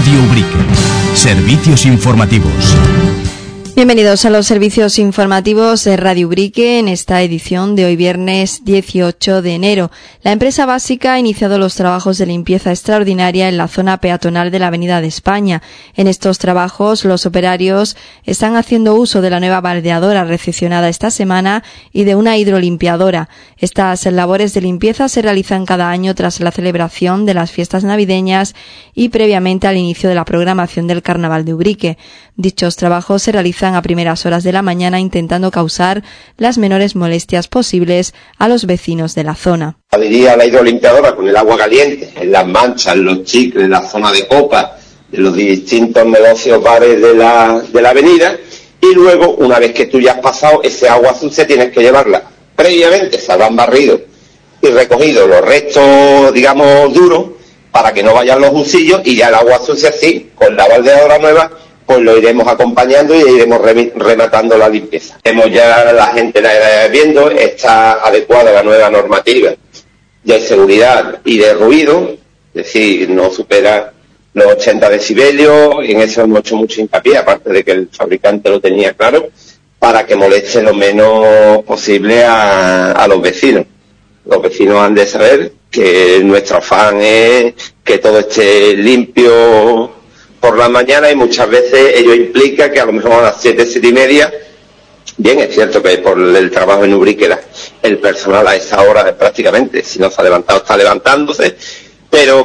Radio Ubrique. Servicios informativos. Bienvenidos a los servicios informativos de Radio Ubrique en esta edición de hoy viernes 18 de enero. La empresa básica ha iniciado los trabajos de limpieza extraordinaria en la zona peatonal de la Avenida de España. En estos trabajos, los operarios están haciendo uso de la nueva baldeadora recepcionada esta semana y de una hidrolimpiadora. Estas labores de limpieza se realizan cada año tras la celebración de las fiestas navideñas y previamente al inicio de la programación del Carnaval de Ubrique. Dichos trabajos se realizan a primeras horas de la mañana intentando causar las menores molestias posibles a los vecinos de la zona. Diría la hidrolimpiadora con el agua caliente, en las manchas, en los chicles, en la zona de copa, en los distintos negocios, bares de la avenida, y luego, una vez que tú ya has pasado, ese agua sucia tienes que llevarla previamente, se habrán barrido y recogido los restos, digamos, duros, para que no vayan los usillos, y ya el agua sucia sí, con la baldeadora nueva, pues lo iremos acompañando y iremos rematando la limpieza. Hemos ya la gente viendo, está adecuada la nueva normativa de seguridad y de ruido, es decir, no supera los 80 decibelios, y en eso hemos hecho mucho hincapié, aparte de que el fabricante lo tenía claro, para que moleste lo menos posible a los vecinos. Los vecinos han de saber que nuestro afán es que todo esté limpio por la mañana, y muchas veces ello implica que a lo mejor a las 7:30, bien, es cierto que por el trabajo en Ubrique el personal a esa hora prácticamente, si no se ha levantado, está levantándose, pero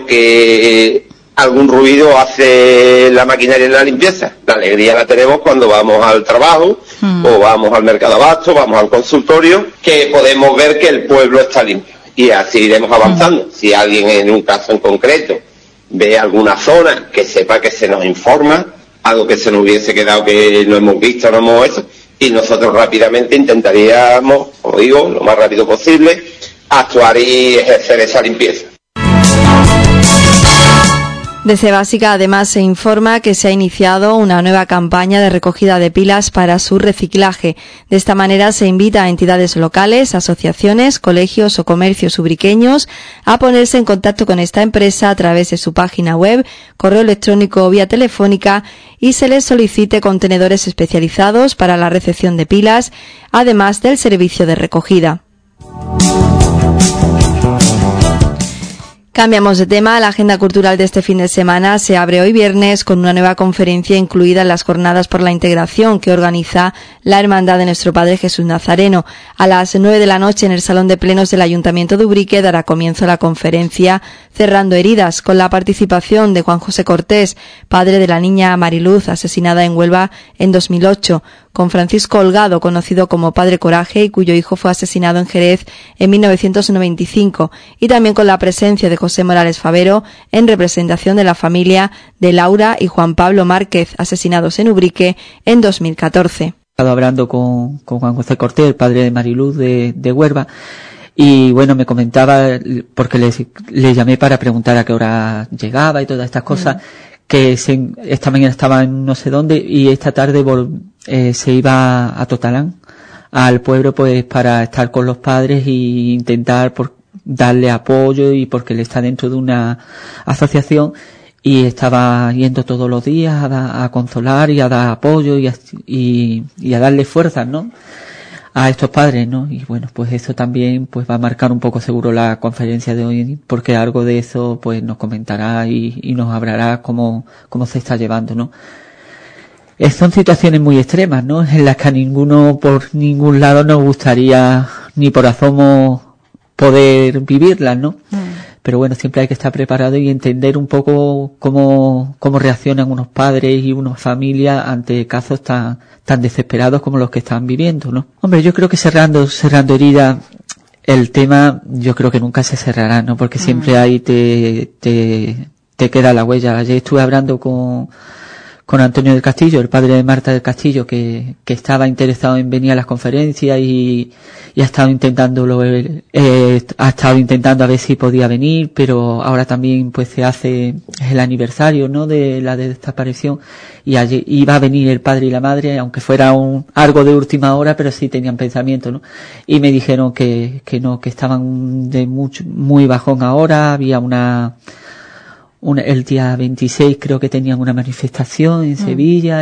que algún ruido hace la maquinaria en la limpieza. La alegría la tenemos cuando vamos al trabajo, o vamos al mercado abasto, vamos al consultorio, que podemos ver que el pueblo está limpio, y así iremos avanzando. Si alguien en un caso en concreto ve alguna zona, que sepa que se nos informa, algo que se nos hubiese quedado que no hemos visto, no hemos hecho, y nosotros rápidamente intentaríamos, como digo, lo más rápido posible, actuar y ejercer esa limpieza. Desde Básica además se informa que se ha iniciado una nueva campaña de recogida de pilas para su reciclaje. De esta manera se invita a entidades locales, asociaciones, colegios o comercios ubriqueños a ponerse en contacto con esta empresa a través de su página web, correo electrónico o vía telefónica, y se les solicite contenedores especializados para la recepción de pilas, además del servicio de recogida. Cambiamos de tema. La agenda cultural de este fin de semana se abre hoy viernes con una nueva conferencia incluida en las Jornadas por la Integración que organiza la Hermandad de Nuestro Padre Jesús Nazareno. A las 9 de la noche en el Salón de Plenos del Ayuntamiento de Ubrique dará comienzo la conferencia Cerrando Heridas, con la participación de Juan José Cortés, padre de la niña Mariluz, asesinada en Huelva en 2008, con Francisco Holgado, conocido como Padre Coraje, y cuyo hijo fue asesinado en Jerez en 1995, y también con la presencia de José Morales Favero en representación de la familia de Laura y Juan Pablo Márquez, asesinados en Ubrique en 2014. He estado hablando con Juan José Cortés, el padre de Mariluz de Huelva, y bueno, me comentaba, porque le llamé para preguntar a qué hora llegaba y todas estas cosas, que esta mañana estaba en no sé dónde, y esta tarde se iba a Totalán, al pueblo, pues para estar con los padres e intentar darle apoyo, y porque él está dentro de una asociación y estaba yendo todos los días a consolar y a dar apoyo y a darle fuerzas, ¿no?, a estos padres, ¿no? Y bueno, pues eso también pues va a marcar un poco seguro la conferencia de hoy, porque algo de eso pues nos comentará y nos hablará cómo se está llevando, ¿no? Son situaciones muy extremas, ¿no?, en las que a ninguno por ningún lado nos gustaría ni por asomo poder vivirlas, ¿no? Pero bueno, siempre hay que estar preparado y entender un poco cómo reaccionan unos padres y unas familias ante casos tan desesperados como los que están viviendo, ¿no? Hombre, yo creo que cerrando heridas, el tema yo creo que nunca se cerrará, ¿no? Porque siempre ahí te queda la huella. Ayer estuve hablando con Antonio del Castillo, el padre de Marta del Castillo, que estaba interesado en venir a las conferencias y ha estado intentando a ver si podía venir, pero ahora también pues se hace el aniversario, ¿no?, de la desaparición, y allí iba a venir el padre y la madre, aunque fuera algo de última hora, pero sí tenían pensamiento, ¿no? Y me dijeron que no, que estaban muy bajón ahora, había el día 26 creo que tenían una manifestación en Sevilla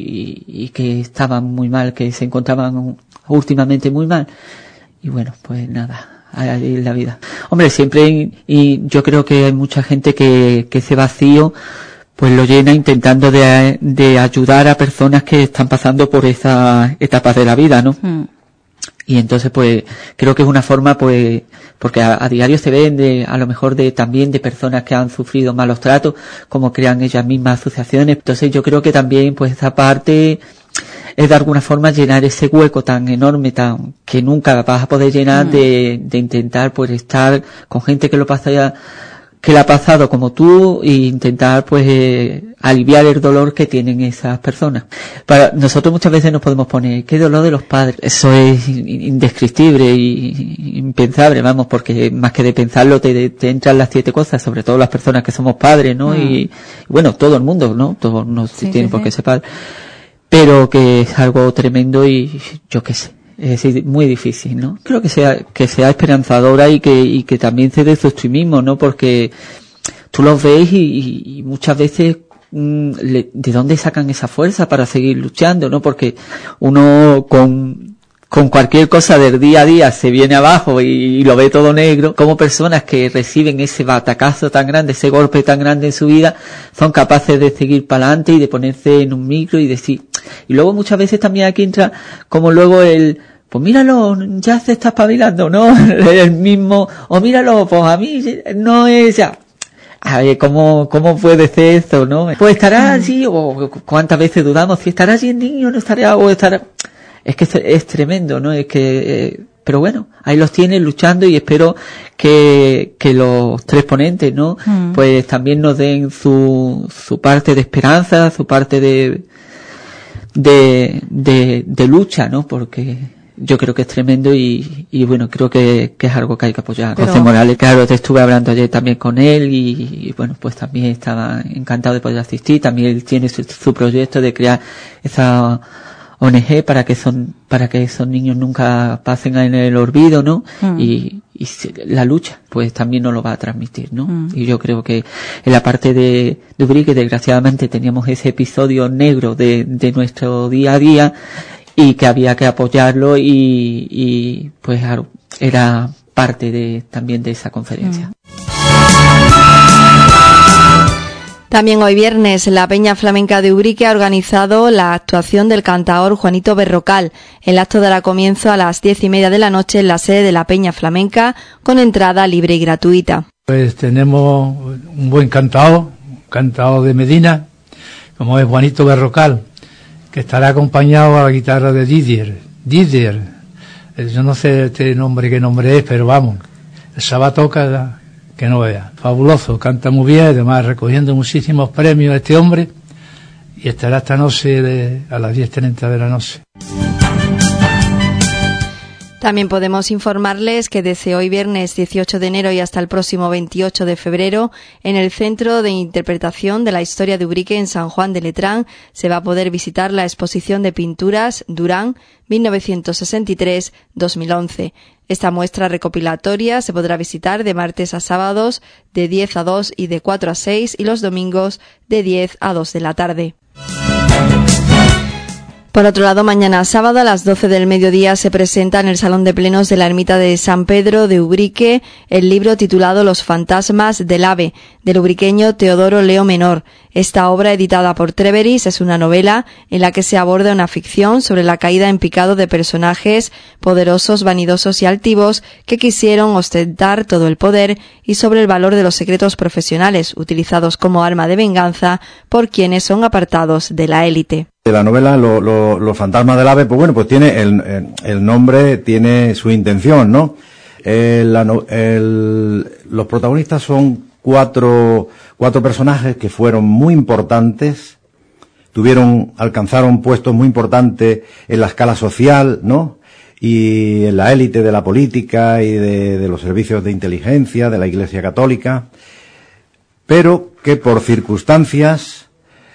y que estaban muy mal, que se encontraban últimamente muy mal. Y bueno, pues nada, ahí es la vida. Hombre, siempre, y yo creo que hay mucha gente que ese vacío pues lo llena intentando de ayudar a personas que están pasando por esa etapa de la vida, ¿no? Y entonces pues creo que es una forma, pues, porque a diario se ven a lo mejor también de personas que han sufrido malos tratos, como crean ellas mismas asociaciones. Entonces yo creo que también pues esa parte es de alguna forma llenar ese hueco tan enorme, que nunca vas a poder llenar, de intentar pues estar con gente que la ha pasado como tú, e intentar pues aliviar el dolor que tienen esas personas. Para nosotros muchas veces nos podemos poner, qué dolor de los padres. Eso es indescriptible y impensable, vamos, porque más que de pensarlo te entran las 7 cosas, sobre todo las personas que somos padres, ¿no? Y bueno, todo el mundo, ¿no? Todos no tienen por qué ser padres. Pero que es algo tremendo y yo qué sé. Es decir, muy difícil, ¿no? Creo que sea esperanzadora y que también se dé su optimismo, ¿no? Porque tú los ves y muchas veces ¿de dónde sacan esa fuerza para seguir luchando, no? Porque uno con cualquier cosa del día a día se viene abajo y lo ve todo negro. Como personas que reciben ese batacazo tan grande, ese golpe tan grande en su vida, son capaces de seguir para adelante y de ponerse en un micro y decir. Y luego muchas veces también aquí entra como luego pues míralo, ya se está espabilando, ¿no? El mismo, o míralo, pues a mí no es ya. A ver, ¿cómo puede ser esto, no? Pues estará allí, o cuántas veces dudamos, si estará allí el niño, no estará, o estará. Es que es tremendo, ¿no? Es que, pero bueno, ahí los tienen luchando y espero que los 3 ponentes, ¿no? Pues también nos den su parte de esperanza, su parte de lucha, ¿no? Porque yo creo que es tremendo y bueno, creo que es algo que hay que apoyar. José Morales, claro, te estuve hablando ayer también con él y bueno, pues también estaba encantado de poder asistir. También él tiene su proyecto de crear esa ONG para que esos niños nunca pasen en el olvido, ¿no? Y la lucha, pues también nos lo va a transmitir, ¿no? Y yo creo que en la parte de Ubrique, desgraciadamente teníamos ese episodio negro de nuestro día a día y que había que apoyarlo y pues era parte también de esa conferencia. También hoy viernes la Peña Flamenca de Ubrique ha organizado la actuación del cantaor Juanito Berrocal. El acto dará comienzo a las 10:30 de la noche en la sede de la Peña Flamenca con entrada libre y gratuita. Pues tenemos un buen cantaor de Medina, como es Juanito Berrocal, que estará acompañado a la guitarra de Didier. Yo no sé qué nombre es, pero vamos, el sábado toca que no vea. Fabuloso, canta muy bien, además recogiendo muchísimos premios este hombre, y estará esta noche a las 10:30 de la noche. También podemos informarles que desde hoy viernes 18 de enero y hasta el próximo 28 de febrero, en el Centro de Interpretación de la Historia de Ubrique en San Juan de Letrán, se va a poder visitar la exposición de pinturas Durán 1963-2011. Esta muestra recopilatoria se podrá visitar de martes a sábados de 10 a 2 y de 4 a 6 y los domingos de 10 a 2 de la tarde. Por otro lado, mañana sábado a las 12 del mediodía se presenta en el Salón de Plenos de la Ermita de San Pedro de Ubrique el libro titulado Los fantasmas del ave, del ubriqueño Teodoro Leo Menor. Esta obra, editada por Treveris, es una novela en la que se aborda una ficción sobre la caída en picado de personajes poderosos, vanidosos y altivos que quisieron ostentar todo el poder y sobre el valor de los secretos profesionales utilizados como arma de venganza por quienes son apartados de la élite. La novela Los fantasmas del ave, pues bueno, pues tiene el nombre, tiene su intención, ¿no? Los protagonistas son cuatro personajes que fueron muy importantes, alcanzaron puestos muy importantes en la escala social, ¿no? Y en la élite de la política y de los servicios de inteligencia de la Iglesia Católica, pero que por circunstancias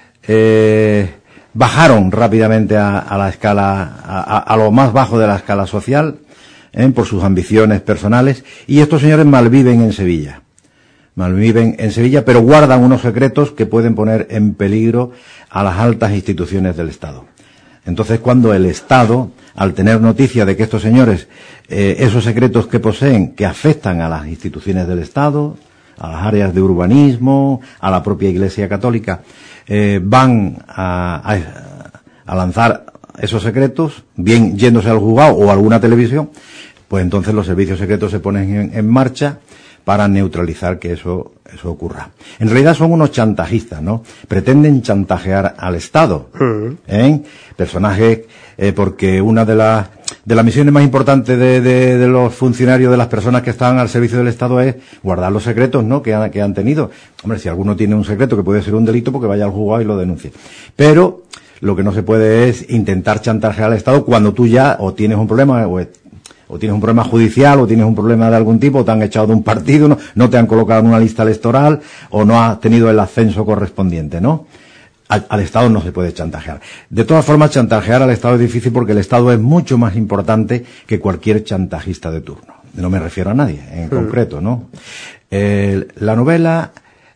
bajaron rápidamente a la escala, a lo más bajo de la escala social, por sus ambiciones personales, y estos señores malviven en Sevilla. malviven en Sevilla, pero guardan unos secretos que pueden poner en peligro a las altas instituciones del Estado. Entonces, cuando el Estado, al tener noticia de que estos señores, esos secretos que poseen, que afectan a las instituciones del Estado, a las áreas de urbanismo, a la propia Iglesia Católica, van a lanzar esos secretos, bien yéndose al juzgado o a alguna televisión, pues entonces los servicios secretos se ponen en marcha para neutralizar que eso ocurra. En realidad son unos chantajistas, ¿no? Pretenden chantajear al Estado, personajes, porque una de las misiones más importantes de los funcionarios, de las personas que están al servicio del Estado, es guardar los secretos, ¿no?, que han tenido. Hombre, si alguno tiene un secreto que puede ser un delito, porque vaya al juzgado y lo denuncie. Pero lo que no se puede es intentar chantajear al Estado cuando tú ya o tienes un problema, o tienes un problema judicial, o tienes un problema de algún tipo, o te han echado de un partido, no te han colocado en una lista electoral, o no has tenido el ascenso correspondiente, ¿no? Al Estado no se puede chantajear. De todas formas, chantajear al Estado es difícil porque el Estado es mucho más importante que cualquier chantajista de turno. No me refiero a nadie en concreto, ¿no? La novela,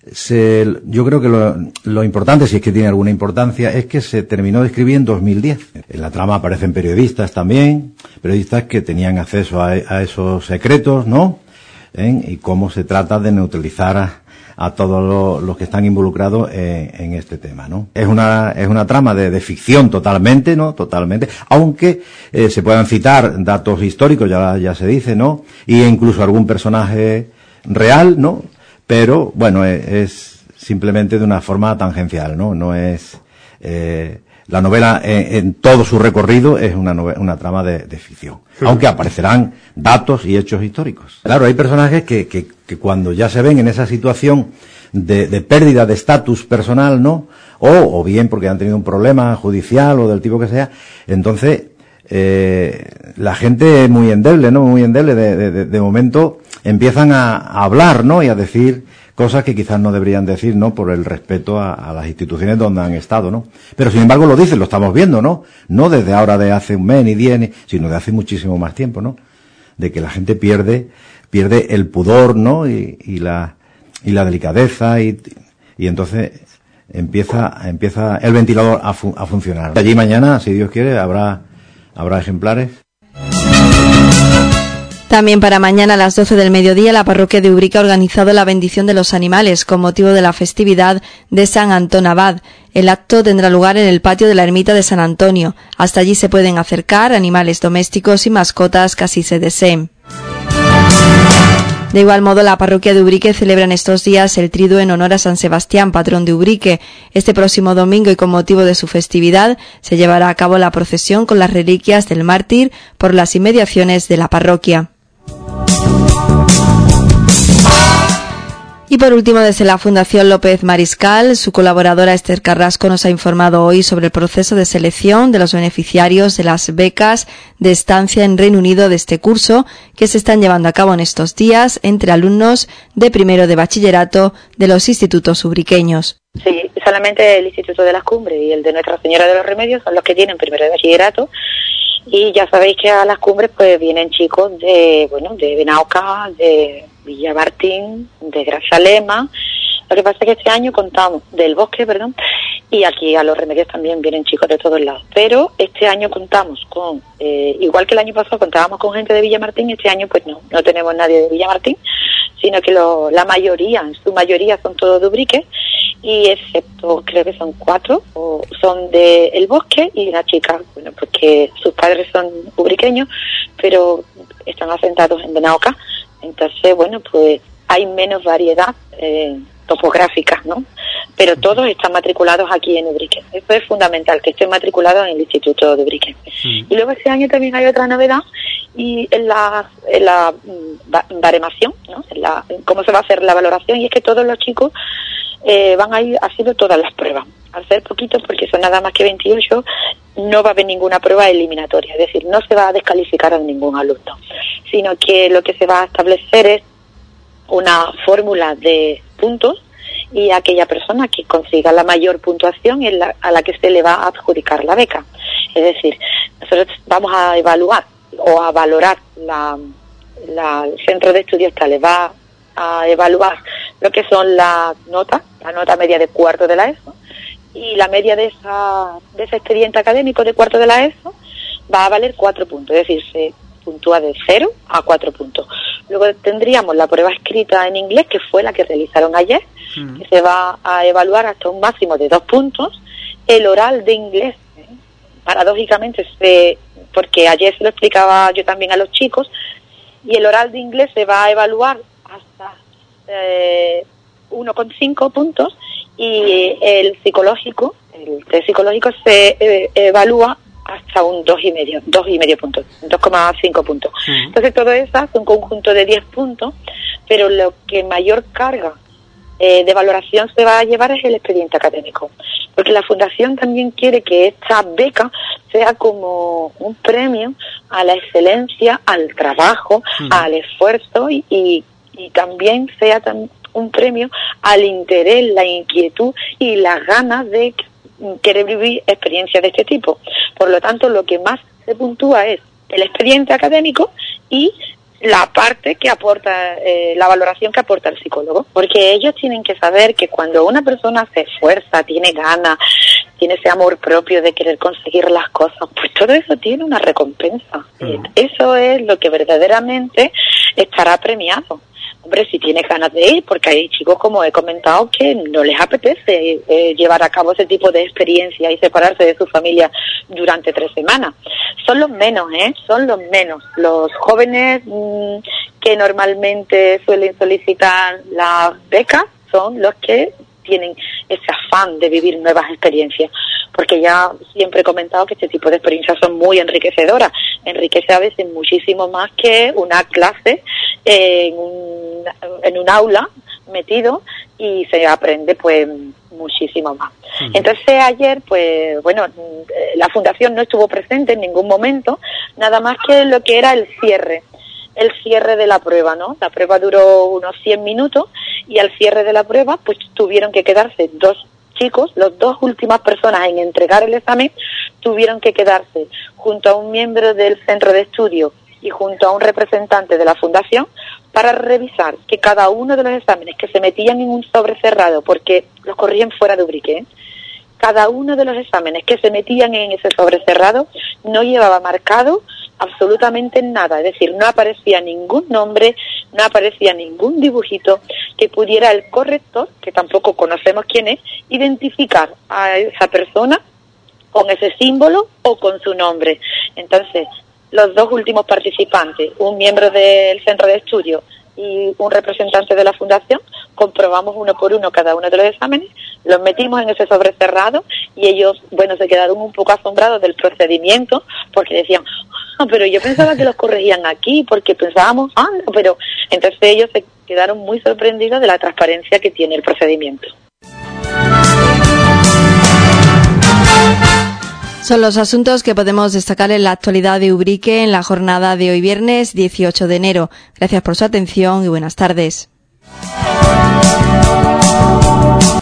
yo creo que lo importante, si es que tiene alguna importancia, es que se terminó de escribir en 2010. En la trama aparecen periodistas también, periodistas que tenían acceso a esos secretos, ¿no? Y cómo se trata de neutralizar a todos los que están involucrados en este tema, ¿no? Es una trama de ficción totalmente, ¿no? Totalmente, aunque se puedan citar datos históricos, ya se dice, ¿no? Y incluso algún personaje real, ¿no? Pero, bueno, es simplemente de una forma tangencial, ¿no? No es, la novela en todo su recorrido es una trama de ficción. Aunque aparecerán datos y hechos históricos. Claro, hay personajes que cuando ya se ven en esa situación de pérdida de estatus personal, ¿no? O bien porque han tenido un problema judicial o del tipo que sea, entonces, la gente es muy endeble, ¿no? Muy endeble, de momento empiezan a hablar, ¿no? Y a decir cosas que quizás no deberían decir, ¿no? Por el respeto a las instituciones donde han estado, ¿no? Pero sin embargo lo dicen, lo estamos viendo, ¿no? No desde ahora, de hace un mes ni 10, sino de hace muchísimo más tiempo, ¿no? De que la gente pierde el pudor, ¿no? Y la delicadeza y entonces empieza el ventilador a funcionar. Allí mañana, si Dios quiere, habrá ejemplares. También para mañana a las 12 del mediodía la parroquia de Ubrique ha organizado la bendición de los animales con motivo de la festividad de San Antón Abad. El acto tendrá lugar en el patio de la ermita de San Antonio. Hasta allí se pueden acercar animales domésticos y mascotas que así se deseen. De igual modo, la parroquia de Ubrique celebra en estos días el triduo en honor a San Sebastián, patrón de Ubrique. Este próximo domingo, y con motivo de su festividad, se llevará a cabo la procesión con las reliquias del mártir por las inmediaciones de la parroquia. Y por último, desde la Fundación López Mariscal, su colaboradora Esther Carrasco nos ha informado hoy sobre el proceso de selección de los beneficiarios de las becas de estancia en Reino Unido de este curso, que se están llevando a cabo en estos días entre alumnos de primero de bachillerato de los institutos ubriqueños. Sí, solamente el Instituto de las Cumbres y el de Nuestra Señora de los Remedios son los que tienen primero de bachillerato. Y ya sabéis que a las cumbres pues vienen chicos de Benauca, de Villamartín, de Grazalema. Lo que pasa es que este año contamos del Bosque, y aquí a los Remedios también vienen chicos de todos lados. Pero este año contamos con, igual que el año pasado contábamos con gente de Villamartín, este año pues no tenemos nadie de Villamartín, sino que la mayoría, en su mayoría son todos de Ubrique, y excepto, creo que son 4, son de El Bosque, y una chica, porque sus padres son ubriqueños, pero están asentados en Benauca. Entonces, pues hay menos variedad topográfica, ¿no? Pero todos están matriculados aquí en Ubrique. Eso es fundamental, que estén matriculados en el Instituto de Ubrique. Sí. Y luego este año también hay otra novedad, y en la baremación, ¿no? En cómo se va a hacer la valoración, y es que todos los chicos van a ir haciendo todas las pruebas. Al ser poquitos, porque son nada más que 28, no va a haber ninguna prueba eliminatoria, es decir, no se va a descalificar a ningún alumno, sino que lo que se va a establecer es una fórmula de puntos, y aquella persona que consiga la mayor puntuación es a la que se le va a adjudicar la beca. Es decir, nosotros vamos a evaluar o a valorar el centro de estudios que le va a evaluar lo que son las notas, la nota media de cuarto de la ESO, y la media de ese expediente académico de cuarto de la ESO va a valer 4 puntos, es decir, se puntúa de 0 a 4 puntos. Luego tendríamos la prueba escrita en inglés, que fue la que realizaron ayer, que se va a evaluar hasta un máximo de 2 puntos. El oral de inglés, paradójicamente, porque ayer se lo explicaba yo también a los chicos, y el oral de inglés se va a evaluar hasta 1,5 puntos, y el test psicológico se evalúa hasta un 2,5 puntos, 2,5 puntos. Entonces todo eso es un conjunto de 10 puntos, pero lo que mayor carga de valoración se va a llevar es el expediente académico, porque la Fundación también quiere que esta beca sea como un premio a la excelencia, al trabajo, al esfuerzo y también sea un premio al interés, la inquietud y las ganas de querer vivir experiencias de este tipo. Por lo tanto, lo que más se puntúa es el expediente académico y la parte que aporta, la valoración que aporta el psicólogo, porque ellos tienen que saber que cuando una persona se esfuerza, tiene ganas, tiene ese amor propio de querer conseguir las cosas, pues todo eso tiene una recompensa. Eso es lo que verdaderamente estará premiado. Hombre, si tienes ganas de ir, porque hay chicos, como he comentado, que no les apetece llevar a cabo ese tipo de experiencia y separarse de su familia durante 3 semanas. Son los menos, son los menos. Los jóvenes que normalmente suelen solicitar las becas son los que tienen ese afán de vivir nuevas experiencias, porque ya siempre he comentado que este tipo de experiencias son muy enriquecedoras, enriquece a veces muchísimo más que una clase en un aula metido, y se aprende pues muchísimo más. Entonces ayer, pues bueno, la Fundación no estuvo presente en ningún momento, nada más que lo que era el cierre de la prueba, ¿no? La prueba duró unos 100 minutos y al cierre de la prueba pues tuvieron que quedarse 2 chicos, las 2 últimas personas en entregar el examen tuvieron que quedarse junto a un miembro del centro de estudio y junto a un representante de la Fundación para revisar que cada uno de los exámenes que se metían en un sobre cerrado, porque los corrían fuera de Ubrique, cada uno de los exámenes que se metían en ese sobre cerrado no llevaba marcado absolutamente nada, es decir, no aparecía ningún nombre, no aparecía ningún dibujito que pudiera el corrector, que tampoco conocemos quién es, identificar a esa persona con ese símbolo o con su nombre. Entonces, los 2 últimos participantes, un miembro del centro de estudio y un representante de la Fundación, comprobamos uno por uno cada uno de los exámenes, los metimos en ese sobre cerrado y ellos, bueno, se quedaron un poco asombrados del procedimiento, porque decían, pero yo pensaba que los corregían aquí, porque pensábamos, no, pero entonces ellos se quedaron muy sorprendidos de la transparencia que tiene el procedimiento. Son los asuntos que podemos destacar en la actualidad de Ubrique en la jornada de hoy viernes 18 de enero. Gracias por su atención y buenas tardes.